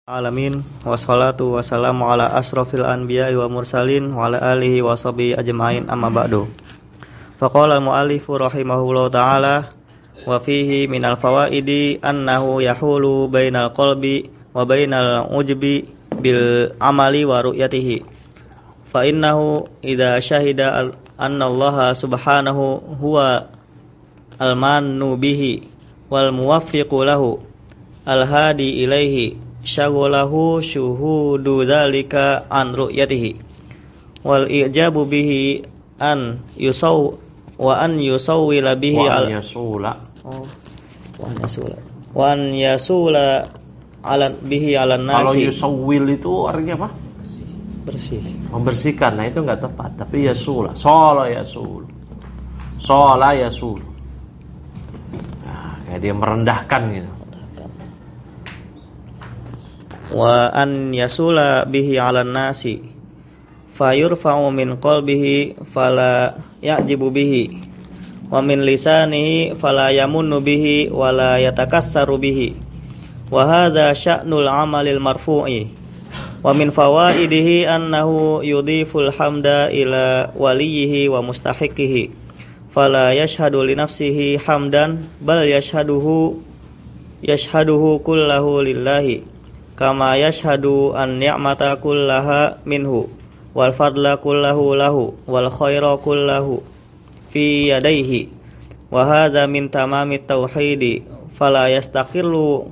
Alamin wassalatu wassalamu ala asrofil anbiya'i wa mursalin wa ala alihi wa sahbihi ajma'in amma ba'du. Faqala al-mu'allifu rahimahullahu ta'ala wa fihi minal fawaidi annahu yahulu bainal qalbi wa bainal ujbi bil amali wa ru'yatihi. Fa innahu idza syahida anna Allah subhanahu huwa al-mannu bihi wal muwaffiqu lahu al-hadi ilaihi syaghalahu syuhudu dzalika an ru'yatihi wal ijabu bihi an yusawwila bihi wa an yasula ala bihi ala nasi. Kalau yusawwil itu artinya apa? Bersih, membersihkan. Nah itu enggak tepat, tapi yasula. Yasul. Nah, kayak dia merendahkan gitu. Wa an yasula bihi 'alan nasi fayurfa'u min qalbihi fala ya'jibu bihi wa min lisanihi fala yamunnu bihi wa la yatakassaru bihi wa hadha sya'nul 'amalil marfu'i wa min fawaidihi annahu yudhiful hamda ila waliyhi wa mustahiqihi fala yashhadu li nafsihi hamdan bal yashhaduhu kullahu lillahi kama yashhadu an ni'mata kullaha minhu wal fadla kullahu lahu wal khaira kullahu fi yadayhi wa hadza min tamamit tauhidi fala yastaqillu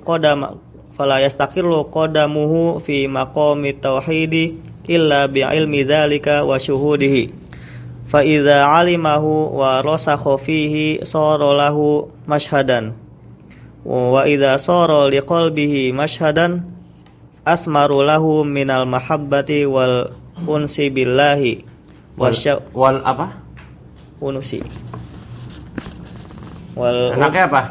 qadamuhu fi maqamit tauhidi illa bi ilmi dzalika wa syuhudihi fa idza alimahu wa rasakha fihi sara lahu mashhadan wa idza sara liqalbihi mashhadan asmaru lahu minal mahabbati wal unsi billahi wal apa? Unsi. Enaknya apa?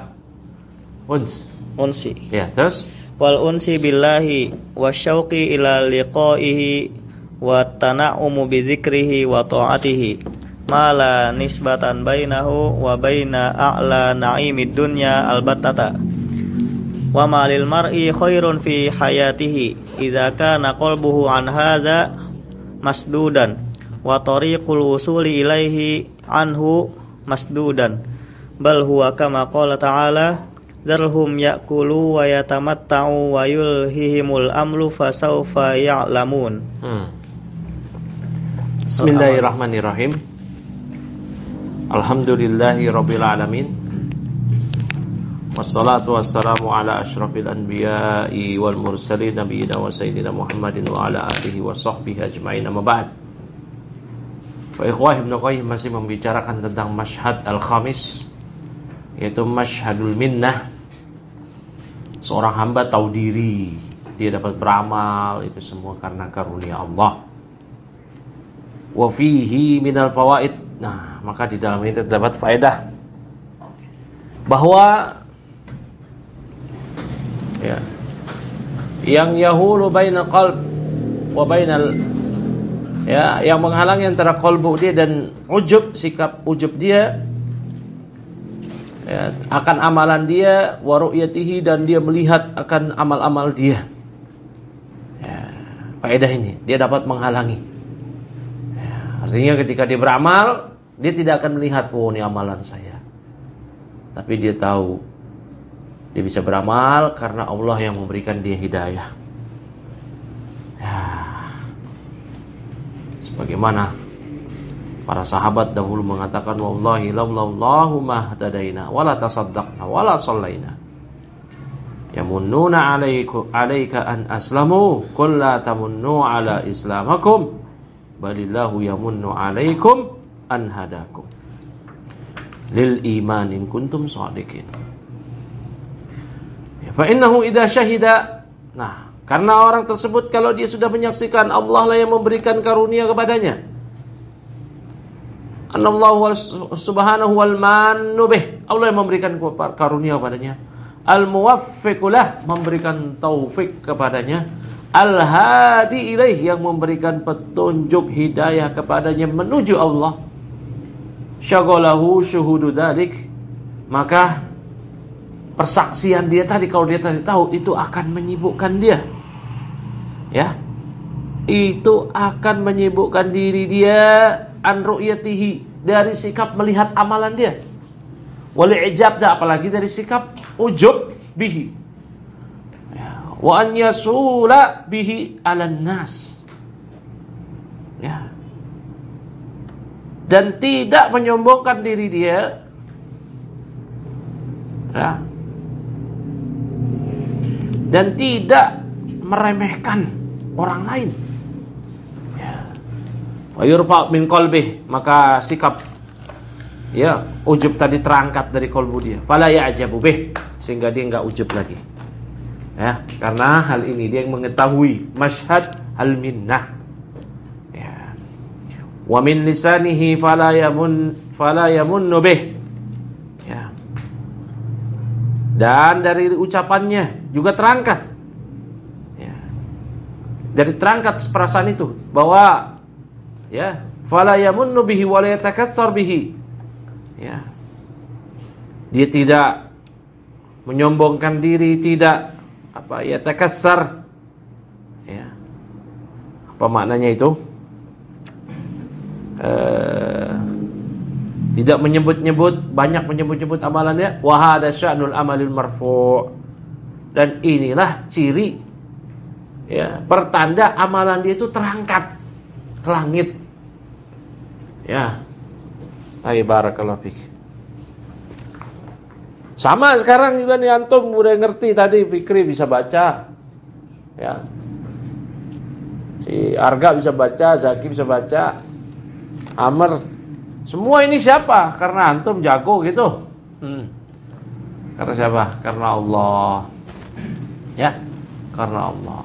Unsi. Ya, terus wal unsi billahi wasyauqi ila liqaihi wa tana'umu bi dzikrihi wa ta'atihi ma la nisbatan bainahu wa baina a'la na'imid dunya albattata. Wa ma lil mar'i khairun fi hayatihi idza kana qalbuhu an hadza masdudan wa tariqul wusuli ilaihi anhu masdudan bal huwa kama qala ta'ala dzarhum ya'kulu wa yatamatta'u wa yulhihimul amru fasawfa ya'lamun. Bismillahirrahmanirrahim. Alhamdulillahi rabbil alamin. Wassalatu wassalamu ala asyrafil anbiya'i wal mursalin nabiyina wa sayyidina Muhammadin wa ala alihi wa sahbihi ajma'in amma ba'd. Fa ikhwah Ibnu Qayyim masih membicarakan tentang masyhad al-khamis, yaitu masyhadul minnah. Seorang hamba tahu diri, dia dapat beramal, itu semua karena karunia Allah. Wa fihi minal fawaid. Nah, maka di dalam ini terdapat faedah bahwa yang yahulu bainal qalb wa bainal yang menghalangi antara qalbu dia dan ujub, sikap ujub dia akan amalan dia, wa ru'yatihi, dan dia melihat akan amal-amal dia. Faedah ini dia dapat menghalangi. Artinya ketika dia beramal, dia tidak akan melihat ini amalan saya. Tapi dia tahu dia bisa beramal karena Allah yang memberikan dia hidayah. Sebagaimana para sahabat dahulu mengatakan, wallahi laulallahu ma hadadaina wala tasaddaqna wala shallaina yamunnuna alayka an aslamu qul la tamunnu ala islamakum balillahu yamunnu alaykum an hadakum lil iman in kuntum shadiqin. Fa innahu idza syahida. Nah, karena orang tersebut kalau dia sudah menyaksikan Allah lah yang memberikan karunia kepadanya. Anallahu subhanahu wal mannu bih. Allah yang memberikan karunia kepadanya. Al muwaffiqulah, memberikan taufik kepadanya. Al hadi ilaih, yang memberikan petunjuk hidayah kepadanya menuju Allah. Syaghalahu syuhudu dzalik, maka persaksian dia tadi, kalau dia tadi tahu, itu akan menyibukkan dia. ya, itu akan menyibukkan diri dia an ru'yatihi, dari sikap melihat amalan dia. Wal ijab, apalagi dari sikap ujub bihi. Ya, wa an yasula bihi 'alan nas. Ya. Dan tidak menyombongkan diri dia, ya, dan tidak meremehkan orang lain. Wa yurfa min qalbih, maka sikap, ya, ujub tadi terangkat dari kalbu dia. Fala ya'jabu bih, sehingga dia enggak ujub lagi. Ya, karena hal ini dia yang mengetahui masyhad al-minnah. Ya. Wa min lisanihi fala yamunnu bih. Ya. Dan dari ucapannya juga terangkat. Ya. Dari terangkat perasaan itu bahwa, ya, fala yamunnu bihi wa la yatakassar bihi. Ya. Dia tidak menyombongkan diri, tidak takassar. Ya. Apa maknanya itu? Tidak menyebut-nyebut, banyak menyebut-nyebut amalannya. Wa hadza sya'nul amalil marfu'. Dan inilah ciri, ya, pertanda amalan dia itu terangkat ke langit. Ya. Barakallahu fik. Sama sekarang juga nih, antum udah ngerti tadi, Fikri bisa baca. Ya. Si Arga bisa baca, Zaki bisa baca, Amr. Semua ini siapa? Karena antum jago gitu. Karena siapa? Karena Allah. Ya, karena Allah.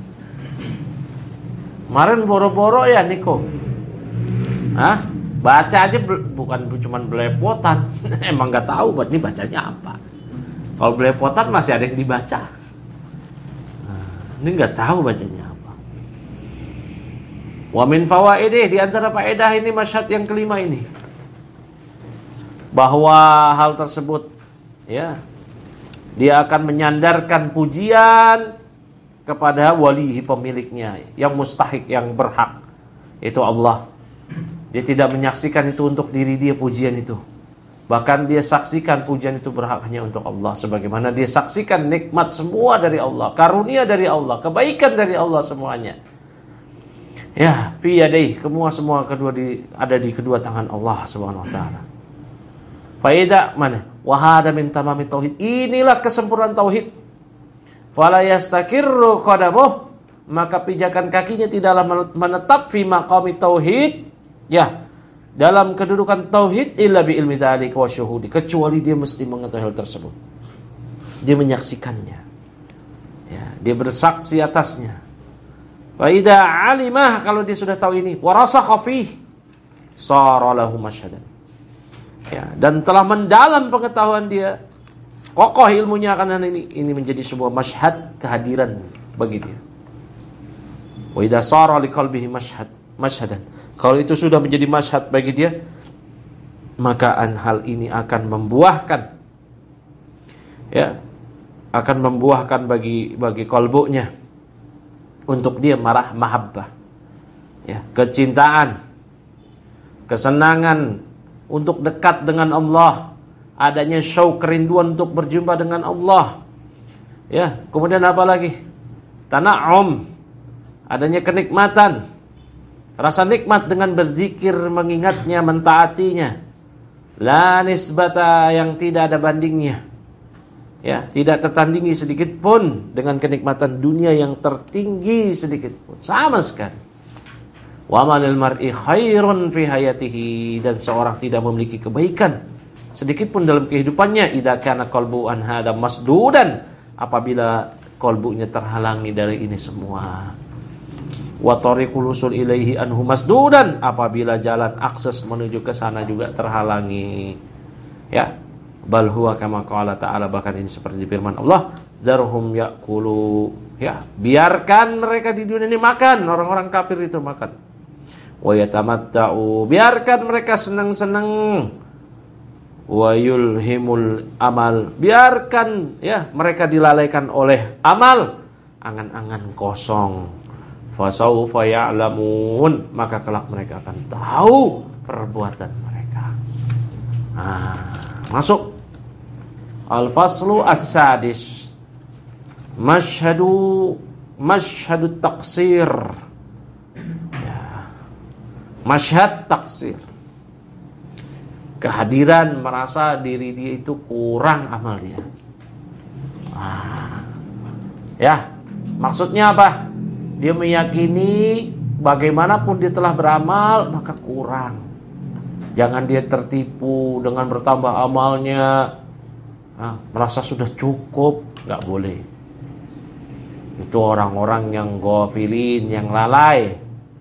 Kemarin boro-boro ya Niko. Hah? Baca aja bukan cuma belepotan. Emang nggak tahu ini bacanya apa. Kalau belepotan masih ada yang dibaca. Ini nggak tahu bacanya apa. Wa min fawaidih, di antara faedah ini masyhad yang kelima ini, bahwa hal tersebut, ya, dia akan menyandarkan pujian kepada walihi, pemiliknya, yang mustahik, yang berhak, itu Allah. Dia tidak menyaksikan itu untuk diri dia, pujian itu. Bahkan dia saksikan pujian itu berhak hanya untuk Allah, sebagaimana dia saksikan nikmat semua dari Allah, karunia dari Allah, kebaikan dari Allah semuanya. Ya, fi yadayhi, semua ada di kedua tangan Allah Subhanahu wa taala. Faedah mana? Wa hada min tamamit tauhid. Inilah kesempurnaan tauhid. Fala yastakirru qadamuh, maka pijakan kakinya tidaklah menetap fi maqami tauhid, ya, dalam kedudukan tauhid, illa bi ilmi dzalika wa syuhudi, kecuali dia mesti mengetahui hal tersebut. Dia menyaksikannya. Ya, dia bersaksi atasnya. Wa idza alimah, kalau dia sudah tahu ini, wa rasakha fihi, sara lahu masyhadan. Ya, dan telah mendalam pengetahuan dia, kokoh ilmunya akan ini menjadi sebuah masyhad, kehadiran bagi dia. Wa idza sara liqalbihi masyhadan, kalau itu sudah menjadi masyhad bagi dia, maka hal ini akan membuahkan, ya, akan membuahkan bagi kalbunya, untuk dia mahabbah, ya, kecintaan, kesenangan untuk dekat dengan Allah, adanya syauq, kerinduan untuk berjumpa dengan Allah. Ya, kemudian apa lagi? Tana'um, adanya kenikmatan, rasa nikmat dengan berzikir, mengingatnya, mentaatinya. La nisbata, yang tidak ada bandingnya. Ya, tidak tertandingi sedikit pun dengan kenikmatan dunia yang tertinggi sedikit pun, sama sekali. Wa manil mar'i khairun fi hayatihi, dan seorang tidak memiliki kebaikan sedikit pun dalam kehidupannya, idza kana qalbu an hada masdudan, apabila kalbunya terhalangi dari ini semua. Wa tariqul usul ilaihi anhu masdudan, apabila jalan akses menuju ke sana juga terhalangi. Ya, bal huwa kama qala ta'ala, bahkan ini seperti firman Allah, zarhum ya'kulu, ya, biarkan mereka di dunia ini makan, orang-orang kafir itu makan. Wa yatamatta'u, biarkan mereka senang-senang. Wa yulhimul amal, biarkan, ya, mereka dilalaikan oleh amal, angan-angan kosong. Fasawfa ya'lamun, maka kelak mereka akan tahu perbuatan mereka. Masuk al-faslu as-sadis, masyhadu taksir. Masyhad taksir, kehadiran merasa diri dia itu kurang amal dia. Maksudnya apa? Dia meyakini bagaimanapun dia telah beramal maka kurang. Jangan dia tertipu dengan bertambah amalnya, merasa sudah cukup. Nggak boleh. Itu orang-orang yang ghafilin, yang lalai.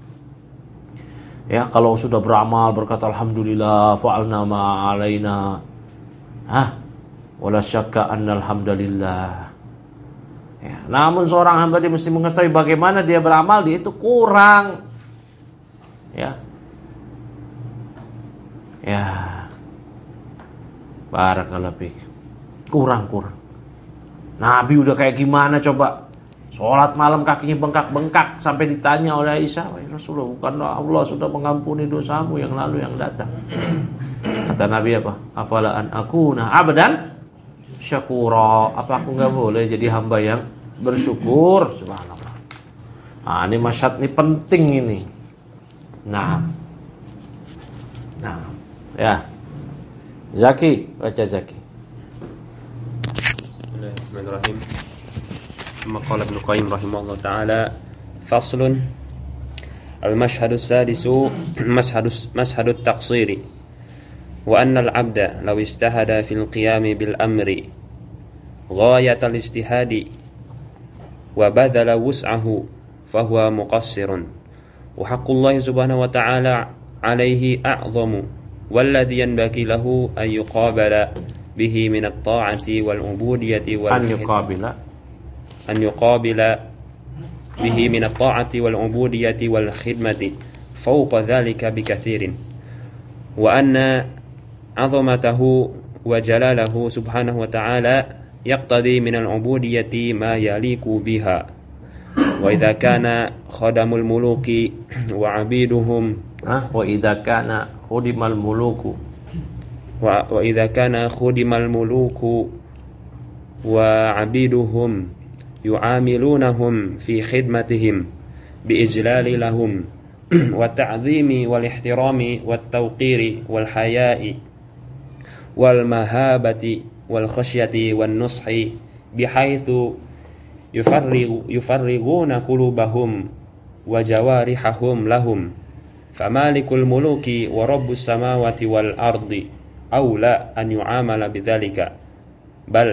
Ya, kalau sudah beramal berkata alhamdulillah fa'alna ma alaina. Wala syakka annal hamdalillah. Ya, namun seorang hamba dia mesti mengetahui bagaimana dia beramal, dia itu kurang. Ya. Barakallahu fiik. Kurang. Nabi udah kayak gimana coba? Sholat malam kakinya bengkak-bengkak sampai ditanya oleh Aisyah, Rasulullah, bukanlah Allah sudah mengampuni dosamu yang lalu yang datang? Kata Nabi apa? Afala an akuna abdan syakura. Apa aku enggak boleh jadi hamba yang bersyukur? Subhanallah. Ini masyhad ini penting ini. Ya. Zaki, baca Zaki. Bismillahirrahmanirrahim. Maqala Ibnu Qayyim rahimahullah ta'ala, faslun al-mashhadu as-sadisu mashhadu at-taqsiri wa anna al-'abda law istahada fil qiyami bil amri ghayatal ijtihadi wa badala wus'ahu fahuwa muqassirun wa haqqullahi subhanahu wa ta'ala 'alaihi a'zamu walladhi yanbaghi lahu an yuqabala bihi min at-ta'ati wal 'ubudiyati wal أن يقابل به من الطاعة والعبودية والخدمة فوق ذلك بكثير وأن عظمته وجلاله سبحانه وتعالى يقتضي من العبودية ما يليق بها وإذا كان خدم الملوك وعبيدهم وإذا كان خدم الملوك وعبيدهم يعاملونهم في خدمتهم بإجلال لهم والتعظيم والاحترام والتوقير والحياء والمهابة والخشية والنصح بحيث يفرغون قلوبهم وجوارحهم لهم فمالك الملوك ورب السماوات والأرض أولى أن يعامل بذلك بل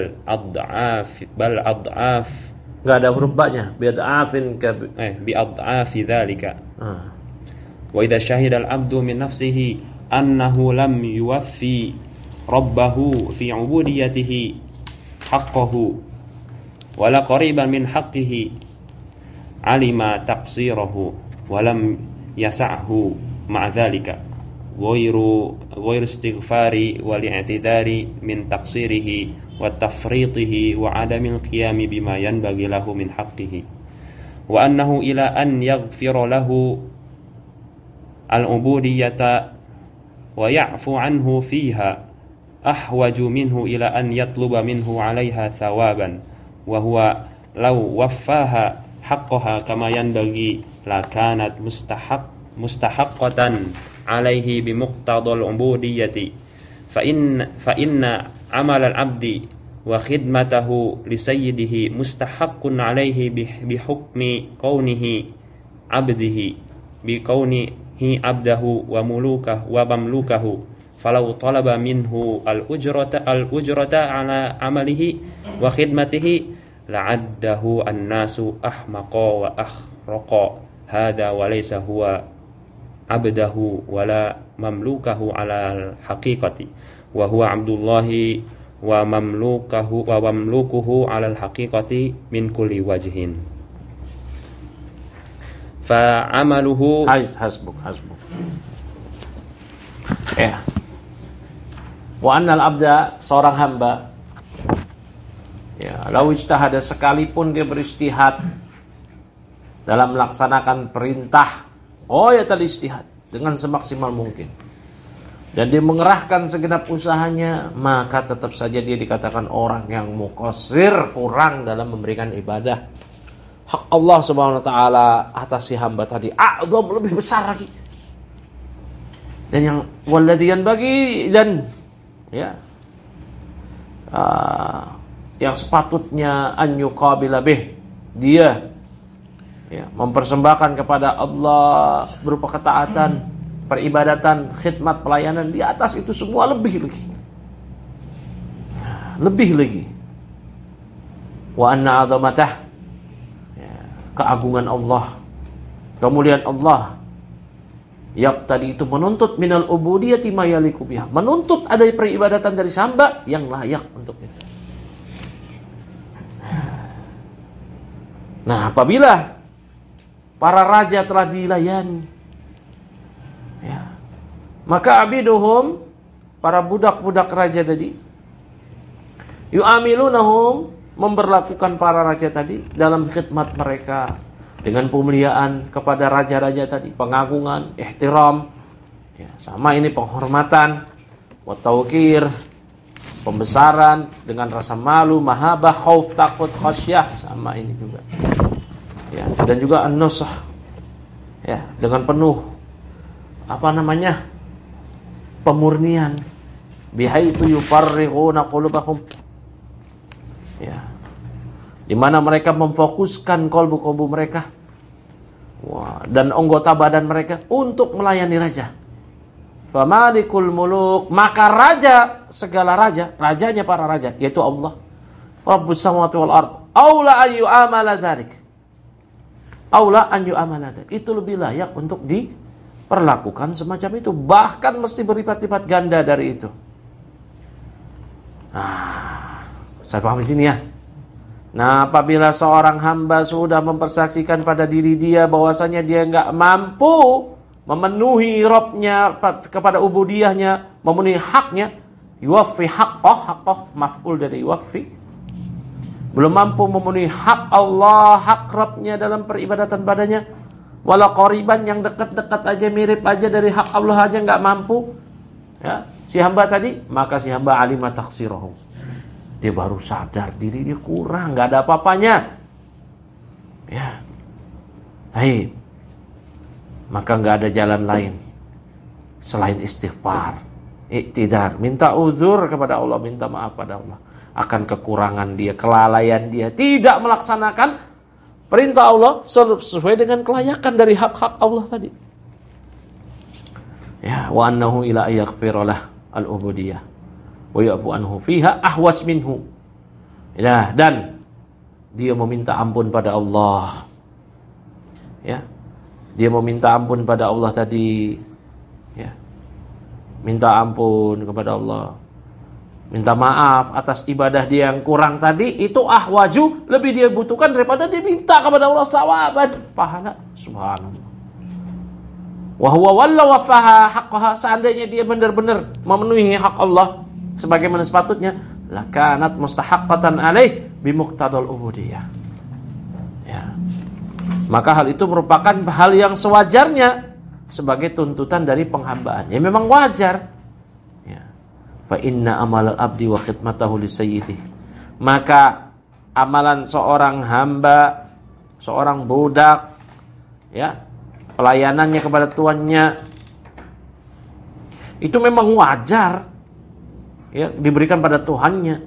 أضعاف enggak ada huruf ba-nya, bi'ad'af dzalika. Wa idza syahida al-'abdu min nafsihi annahu lam yuwaffi rabbahu fi 'ubudiyatihi haqqahu wa la qariban min haqqihi 'alima taqsirahu wa lam yas'ahu ma'a dzalika ghairu istighfari wal i'tidari min taqsirihi wa tafritihi wa adamil qiyami bima yanbaghi lahu min haqqihi wa annahu ila an yaghfira lahu al-ubudiyyata wa ya'fu anhu fiha ahwaju minhu ila an yatluba minhu 'alaiha thawaban wa huwa law waffaha haqqaha kama yanbaghi la kanat mustahaqqatan 'alaihi bi muqtadal ubudiyyati fa inna amal al-'abdi wa khidmatahu li sayyidihi mustahaqqun 'alaihi bi hukmi kaunihi 'abdihi bi kaunihi 'abdahu wa mulukahu wa mamlukahu falau talaba minhu al-ujrata 'ala 'amalihi wa khidmatihi la'addahu an-nasu ahmaqa wa akhraqa hada wa laysa huwa 'abdahu wala mamlukahu 'ala al-haqiqati wa huwa 'abdullahi wa mamlukuhu 'ala al-haqiqati min kulli wajhin fa 'amaluhu hasbuk wa annal abda, seorang hamba law ijtahada, sekalipun dia beristihad dalam melaksanakan perintah ghayatul ijtihad dengan semaksimal mungkin, dan dia mengerahkan segenap usahanya, maka tetap saja dia dikatakan orang yang muqassir, kurang dalam memberikan ibadah. Hak Allah Subhanahu wa taala atas si hamba tadi a'zam, lebih besar lagi. Dan yang waladiyan bagi, dan ya yang sepatutnya an yuqabila bih, dia ya mempersembahkan kepada Allah berupa ketaatan, peribadatan, khidmat, pelayanan, di atas itu semua lebih lagi. Wa anna 'azamatah, ya, keagungan Allah, kemuliaan Allah, tadi itu menuntut minal ubudiyati ma yaliku biha, menuntut ada peribadatan dari hamba yang layak untuk itu. Nah, apabila para raja telah dilayani, ya, maka abiduhum, para budak-budak raja tadi, yu'amilunahum, memberlakukan para raja tadi dalam khidmat mereka dengan pemuliaan kepada raja-raja tadi, pengagungan, ihtiram, ya, sama ini penghormatan, wa tauqir, pembesaran, dengan rasa malu, mahabbah, khauf, takut, khasyah, sama ini juga. Ya, dan juga an-nusah, ya, dengan penuh pemurnian, bihaitsu yufarrighuna qulubahum, ya, di mana mereka memfokuskan kolbu-kolbu mereka, dan anggota badan mereka untuk melayani raja. Famalikul muluk, maka raja, segala raja, rajanya para raja, yaitu Allah, Rabbus samawati wal ard, aula an yu'amala dzalik, itu lebih layak untuk diperlakukan semacam itu, bahkan mesti berlipat-lipat ganda dari itu. Saya paham di sini ya. Nah, apabila seorang hamba sudah mempersaksikan pada diri dia bahwasanya dia enggak mampu memenuhi Rabbnya kepada ubudiyahnya, memenuhi haknya, yuwaffi haqqah, maf'ul dari yuwaffi, belum mampu memenuhi hak Allah, hak Rabbnya dalam peribadatan badannya, wala qariban, yang dekat-dekat aja, mirip aja dari hak Allah aja enggak mampu, ya, si hamba tadi, maka si hamba alima taksirahu, dia baru sadar diri dia kurang, nggak ada apa-apanya, ya. Baik, maka nggak ada jalan lain selain istighfar, iktidar, minta uzur kepada Allah, minta maaf pada Allah akan kekurangan dia, kelalaian dia, tidak melaksanakan perintah Allah sesuai dengan kelayakan dari hak-hak Allah tadi. Ya, wa annahu ila yaghfiralah al-ubudiyah wa ya'fu anhu fiha ahwaj minhu. Ya, dan dia meminta ampun pada Allah. Ya. Dia meminta ampun pada Allah tadi. Ya. Minta ampun kepada Allah. Minta maaf atas ibadah dia yang kurang tadi, itu ahwaju, lebih dia butuhkan daripada dia minta kepada Allah sawaban, pahala. Subhanallah. Wa huwa walla wafaha haqqaha, seandainya dia benar-benar memenuhi hak Allah sebagaimana sepatutnya, lakanat mustahaqqatan alaih bimuqtadal ubudiyah. Ya. Maka hal itu merupakan hal yang sewajarnya sebagai tuntutan dari penghambaan. Ya, memang wajar. Ya. Fa inna amalal abdi wa khidmatahu li sayyidih. Maka amalan seorang hamba, seorang budak, ya, pelayanannya kepada tuannya, itu memang wajar, ya, diberikan pada Tuhannya.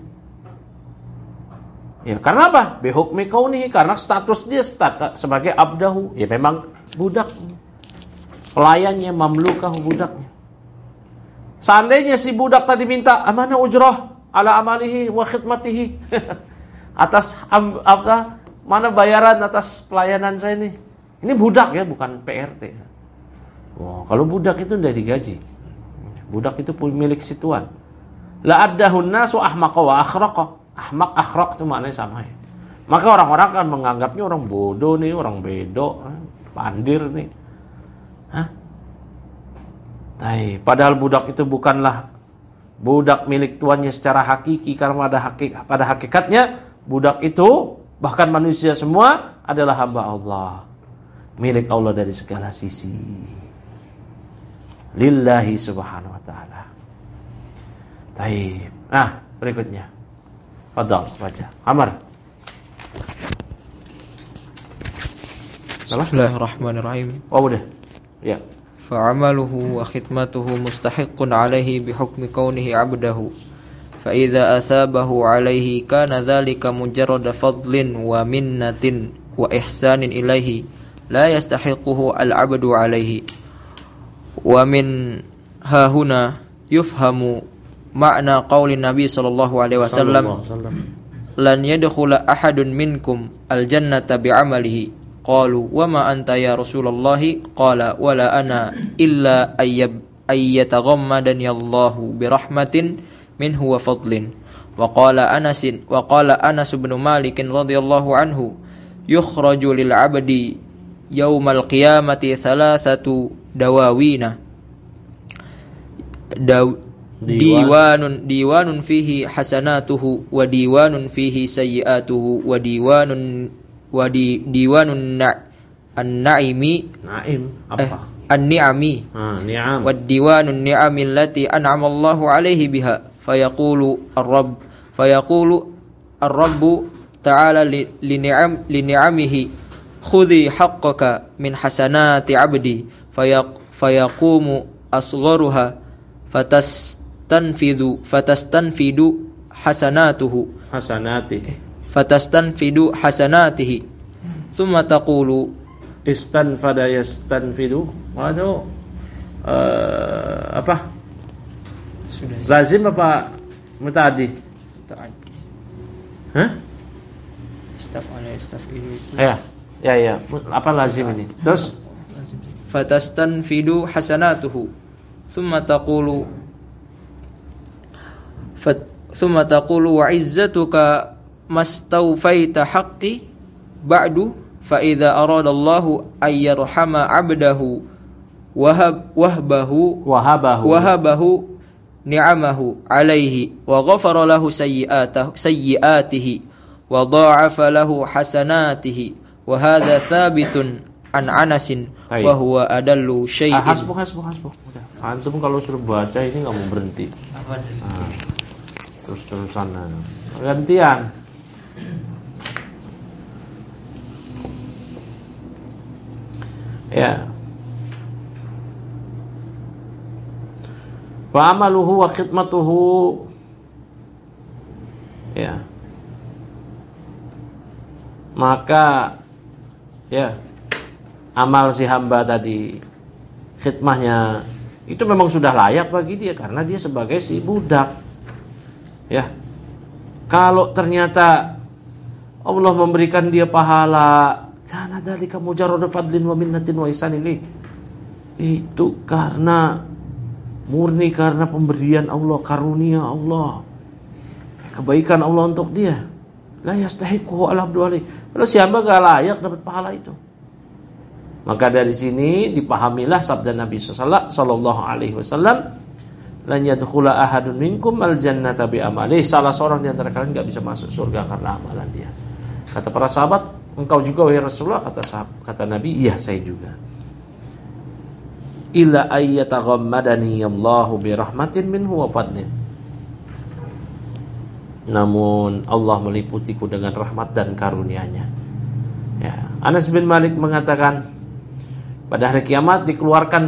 Ya, karena apa? Bihukmi kaunihi, karena status dia sebagai abdahu, ya memang budak, pelayannya, mamlukahu, budaknya. Seandainya si budak tadi minta amanah ujrah ala amalihi wa khidmatihi, atas mana bayaran atas pelayanan saya ini. Ini budak ya, bukan PRT. Wah, kalau budak itu udah digaji. Budak itu milik si tuan. La addahun nasu ahmaqa wa akhraqa. Ahmaq, akhraq itu maknanya sama ya. Maka orang-orang kan menganggapnya orang bodoh nih, orang bedo, pandir nih. Hah? Padahal budak itu bukanlah budak milik tuannya secara hakiki, karena pada hakikatnya budak itu, bahkan manusia semua, adalah hamba Allah. milik Allah dari segala sisi. Lillahi subhanahu wa ta'ala. Taib. Berikutnya. Fadhal, baca. Amar. Bismillahirrahmanirrahim. Udah. Ya. Fa'amaluhu wa khidmatuhu mustahiqqun alaihi bihukmi kaunihi 'abdahu. Fa idza athabahu alaihi kana dzalika mujarrad fadlin wa minnatin wa ihsanin ilaihi la yastahiquhu al-'abdu alaihi. Wa min hahuna yufhamu ma'na qauli Nabi sallallahu alaihi wasallam lan yadkhula ahadun minkum al-jannata bi'amalihi. Qalu wa ma anta ya Rasulullah? Qala wala ana illa ayyataghammadani Allahu birahmatin minhu wa fadlin. Wa qala Anas bin Malik radhiyallahu anhu yukhraju lil 'abdi yaumal qiyamati thalathatu dawawina diwanun fihi hasanatuhu wa diwanun fihi sayyi'atuhu wa diwanun an-na'imi an-ni'ami ni'am wa diwanun ni'ami allati an'ama Allahu 'alaihi biha fayaqulu ar-rabb ta'ala li ni'amihi khudhi haqqaka min hasanati 'abdi fayaqumu asgharuha fatastanfidu hasanatihi thumma taqulu istanfada yastanfidu. Waduh, apa? Sudah. Lazim apa muta'addi? Ta'addi. Hah? Istaf'ala yastafidu. Ya. Apa lazim ini? Terus fatastanfidu hasanatuhu thumma taqulu wa izzatuka mastawfaita haqqi ba'du fa idza arada Allahu ay yarhama 'abdahu wahabahu ni'amahu 'alaihi wa ghafara lahu sayyi'atihi wa dha'afa lahu hasanatihi wa hadza thabitun an Anasin wa huwa adallu syai'in. Hasbuh. Udah. Antum kalau suruh baca ini enggak mau berhenti. Terus-terusan. Gantian. Ya. Wa amaluhu wa khidmatuhu. Ya. Maka ya, amal si hamba tadi, khidmahnya itu memang sudah layak bagi dia karena dia sebagai si budak. Ya. Kalau ternyata Allah memberikan dia pahala, karena dzalika mujarrad fadlin wa minnatin wa ihsan ini, itu karena murni karena pemberian Allah, karunia Allah, kebaikan Allah untuk dia. La yastahiqu al-abdu alaihi. Kalau si hamba enggak layak dapat pahala itu. Maka dari sini dipahamilah sabda Nabi sallallahu alaihi wasallam, lan yadkhula ahadun minkum al-jannata bi amalihi. Salah seorang di antara kalian enggak bisa masuk surga karena amalan dia. Kata para sahabat, engkau juga wahai Rasulullah? Kata Nabi, iya saya juga. Illa ayyataghammadani Allahu bi rahmatin minhu wa fadlin. Namun Allah meliputiku dengan rahmat dan karunia-Nya. Ya, Anas bin Malik mengatakan pada hari kiamat dikeluarkan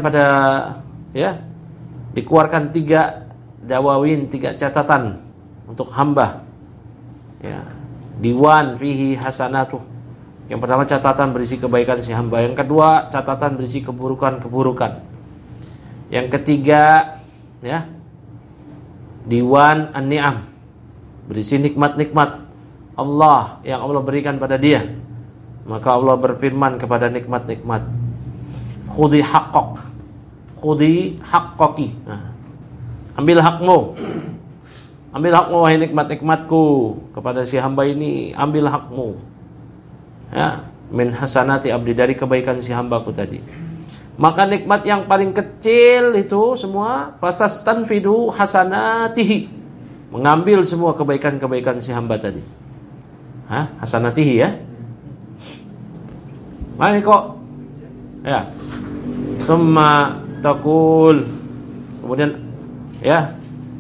dikeluarkan 3 dawawin, 3 catatan untuk hamba. Ya, diwan fihi hasanatuh. Yang pertama catatan berisi kebaikan si hamba, yang kedua catatan berisi keburukan-keburukan. Yang ketiga ya, diwan an-ni'am, berisi nikmat-nikmat Allah yang Allah berikan pada dia. Maka Allah berfirman kepada nikmat-nikmat, khudhi haqqak, khudhi haqqaki. Ambil hakmu. Ambil hakmu wahai nikmat-nikmatku. Kepada si hamba ini ambil hakmu. Ya, min hasanati abdi, dari kebaikan si hambaku tadi. Maka nikmat yang paling kecil itu semua fasastanfidu hasanatihi, mengambil semua kebaikan-kebaikan si hamba tadi. Hasanatihi ya. Mana kok Ya. Summa taqul. Kemudian ya.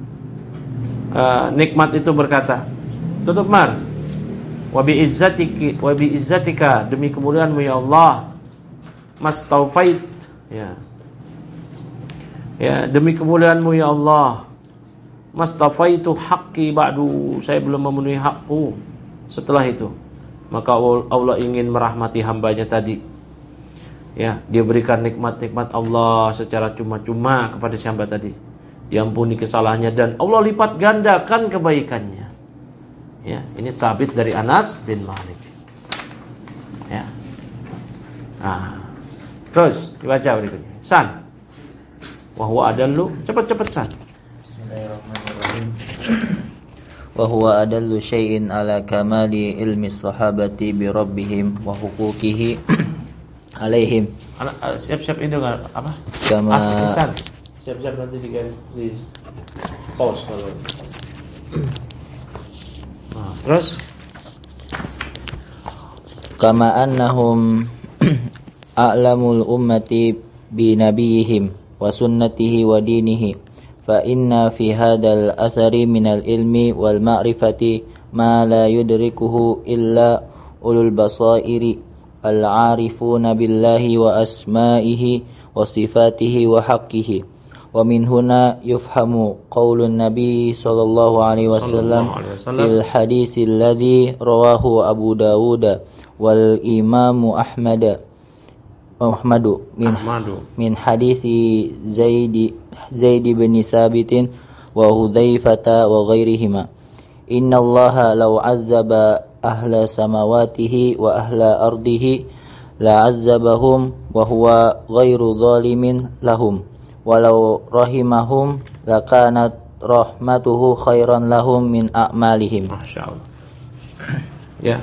Nikmat itu berkata, tutup Mar. Wa bi izzatika, demi kemuliaanmu ya Allah, mastaufait, ya. Ya, demi kemuliaanmu ya Allah, mastafaitu haqqi ba'du, saya belum memenuhi hakku setelah itu. Maka Allah ingin merahmati hambanya tadi. Ya, dia berikan nikmat-nikmat Allah secara cuma-cuma kepada si hamba tadi. Diampuni kesalahannya dan Allah lipat gandakan kebaikannya. Ya, ini sabit dari Anas bin Malik. Ya. Nah, terus dibaca berikutnya. San. Wa huwa adallu, cepat-cepat San. Bismillahirrahmanirrahim. Wa huwa adallu syai'in ala kamali ilmi sahabati bi rabbihim wa huquqihi alaihim. Siap-siap ini apa? Kama San. Siap-siap nanti di pause kalau. Nah, terus kama annahum a'lamul ummati bi nabiyihim wa sunnatihi wa dinihi fa inna fi hadzal athari minal ilmi wal ma'rifati ma la yudrikuhu illa ulul basairi al-'arifuna billahi wa asma'ihi wa sifatihi wa haqqihi. ومن هنا يفهم قول النبي صلى الله عليه وسلم في الحديث الذي رواه أبو داود والإمام أحمد من حديث زيد بن ثابت وحذيفة وغيرهما إن الله لو عذب أهل سماواته وأهل أرضه لعذبهم وهو غير ظالم لهم walau rahimahum lakanat rahmatuhu khairan lahum min a'malihim. Masyaallah. Ya.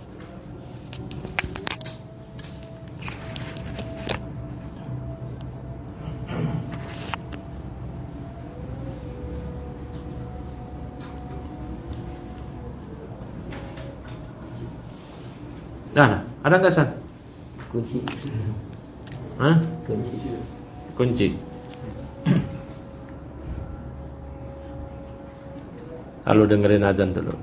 Nah, ada enggak San? Kunci. Hah? Kunci. Kunci. Lalu dengerin azan dulu.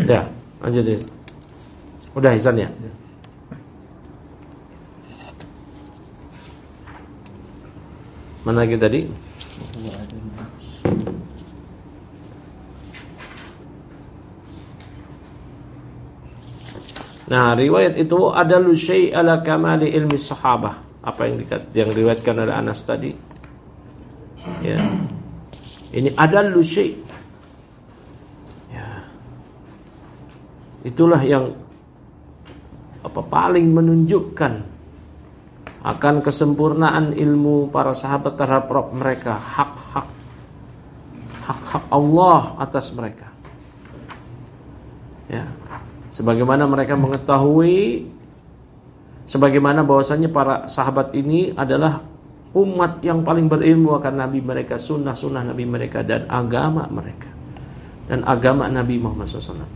Ya, lanjutin. Udah Ihsan ya? Mana lagi tadi? Nah, riwayat itu adalu syai' ala kamali ilmi sahabah. Apa yang diriwayatkan oleh Anas tadi. Ya. Ini adalu syai'. Ya. Itulah yang paling menunjukkan akan kesempurnaan ilmu para sahabat terhadap Rabb mereka, hak-hak Allah atas mereka. Ya. Sebagaimana mereka mengetahui, sebagaimana bahwasanya para sahabat ini adalah umat yang paling berilmu akan Nabi mereka, sunnah-sunnah Nabi mereka, dan agama mereka, dan agama Nabi Muhammad SAW.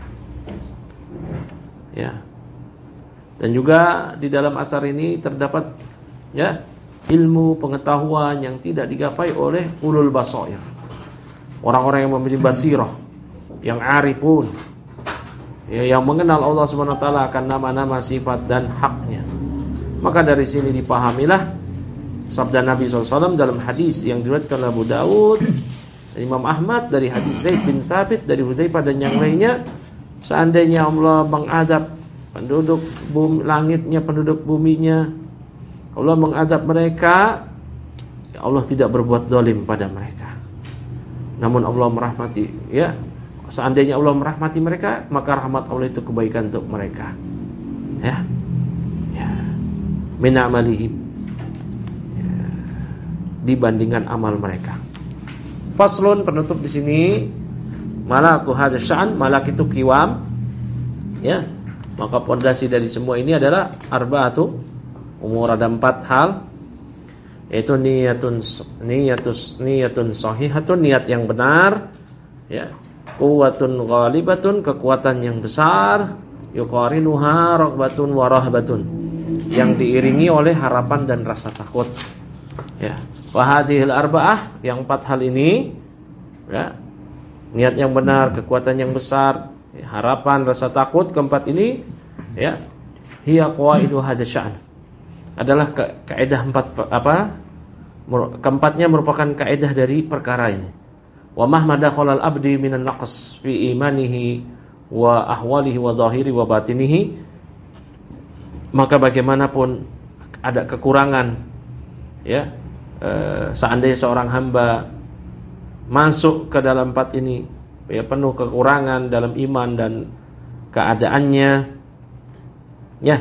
Ya. Dan juga di dalam asar ini terdapat ya ilmu pengetahuan yang tidak digapai oleh ulul basair, orang-orang yang memiliki basirah, yang arifun, ya, yang mengenal Allah Subhanahu wa taala akan nama-nama, sifat dan haknya. Maka dari sini dipahamilah sabda Nabi SAW dalam hadis yang diriwayatkan Abu Dawud dan Imam Ahmad dari hadis Zaid bin Thabit dari Hudzaifah dan yang lainnya, seandainya Allah mengadab penduduk bumi, langitnya, penduduk buminya, Allah mengadab mereka, ya Allah tidak berbuat zalim pada mereka. Namun Allah merahmati, ya. Seandainya Allah merahmati mereka, maka rahmat Allah itu kebaikan untuk mereka. Ya. Ya. Min amalihim. Ya. Dibandingkan amal mereka. Faslun, penutup di sini. Malaku hadza sya'an, malak itu kiwam. Ya. Maka pondasi dari semua ini adalah arba'atu umur, ada 4 hal. Yaitu niyatun sahihatun, niat yang benar, ya. Quwwatun ghalibatun, kekuatan yang besar, yuqarinuha raghbatun wa rahbatun, yang diiringi oleh harapan dan rasa takut. Ya. Wa hadhil arba'ah, yang 4 hal ini, ya. Niat yang benar, kekuatan yang besar, harapan, rasa takut, keempat ini, ya, hiya qawaidu hadza sya'n, adalah kaidah keempatnya merupakan kaidah dari perkara ini. Wa mahma dakhala al-abdi minan naqs fi imanihi wa ahwalihi wa dhahiri wa batinihi, maka bagaimanapun ada kekurangan, ya, seandainya seorang hamba masuk ke dalam 4 ini, ya, penuh kekurangan dalam iman dan keadaannya, ya,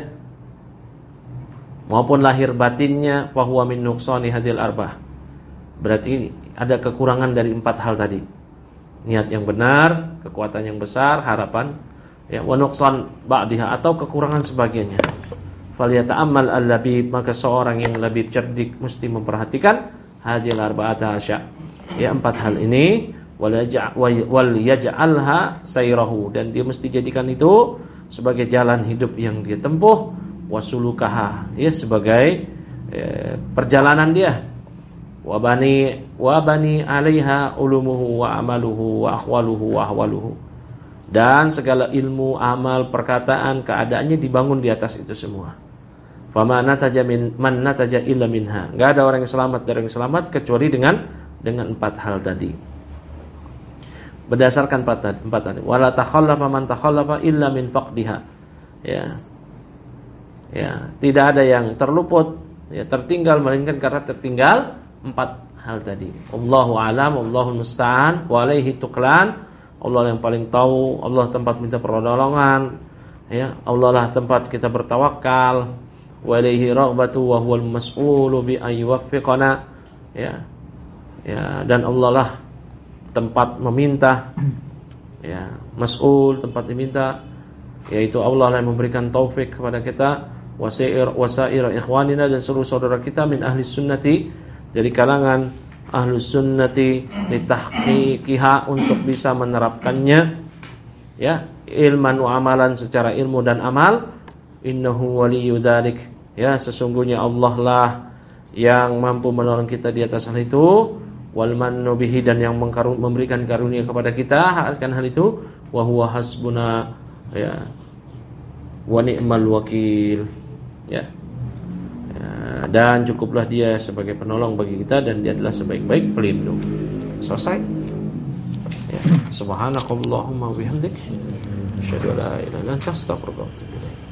maupun lahir batinnya, fa huwa min nuqsani hadhil arba'ah, berarti ada kekurangan dari 4 hal tadi. Niat yang benar, kekuatan yang besar, harapan, ya, wa nuqsan ba'diha, atau kekurangan sebagiannya. Falyata'ammal al-labib, maka seorang yang labib, cerdik, mesti memperhatikan hadhil arba'ata asya', ya, 4 hal ini, wal yaj'alha sayrahu, dan dia mesti jadikan itu sebagai jalan hidup yang dia tempuh, wasulukaha, ya, sebagai perjalanan dia, wa bani alaiha ulumuhu wa amaluhu wa akhwaluhu wa ahwaluhu, dan segala ilmu, amal, perkataan, keadaannya dibangun di atas itu semua. Fama nataja man nataja illa minha, enggak ada orang yang selamat dari yang selamat kecuali dengan 4 hal tadi. Berdasarkan 4 tadi. Wala takhallafa man takhallafa illa min faqdiha. Ya. Ya, tidak ada yang terluput, ya, tertinggal melainkan karena tertinggal 4 hal tadi. Allahu a'lam, Allahul musta'an, wa alaihi tuqlan. Allah yang paling tahu, Allah tempat minta pertolongan, ya. Allah lah tempat kita bertawakal. Wa alaihi raghbatu wa huwal mas'ulu bi ayyuwaffiqana. Ya. Ya, dan Allah lah tempat meminta, ya, mas'ul, tempat diminta, yaitu Allah yang memberikan taufik kepada kita, wasair ikhwanina, dan seluruh saudara kita min ahli sunnati, dari kalangan ahli sunnati, litahqiqiha, untuk bisa menerapkannya, ya, ilman wa amalan, secara ilmu dan amal. Innahu waliyyu dzalik, ya, sesungguhnya Allah lah yang mampu menolong kita di atas hal itu, wal mannu bihi, dan yang memberikan karunia kepada kita akan hal itu, wa huwa hasbuna, ya, wa ni'mal wakil, ya. Dan cukuplah dia sebagai penolong bagi kita, dan dia adalah sebaik-baik pelindung. Selesai. Ya. Subhanakallahumma wa bihamdik, asyhadu an la ilaha illa anta, astaghfiruka wa atubu ilaik.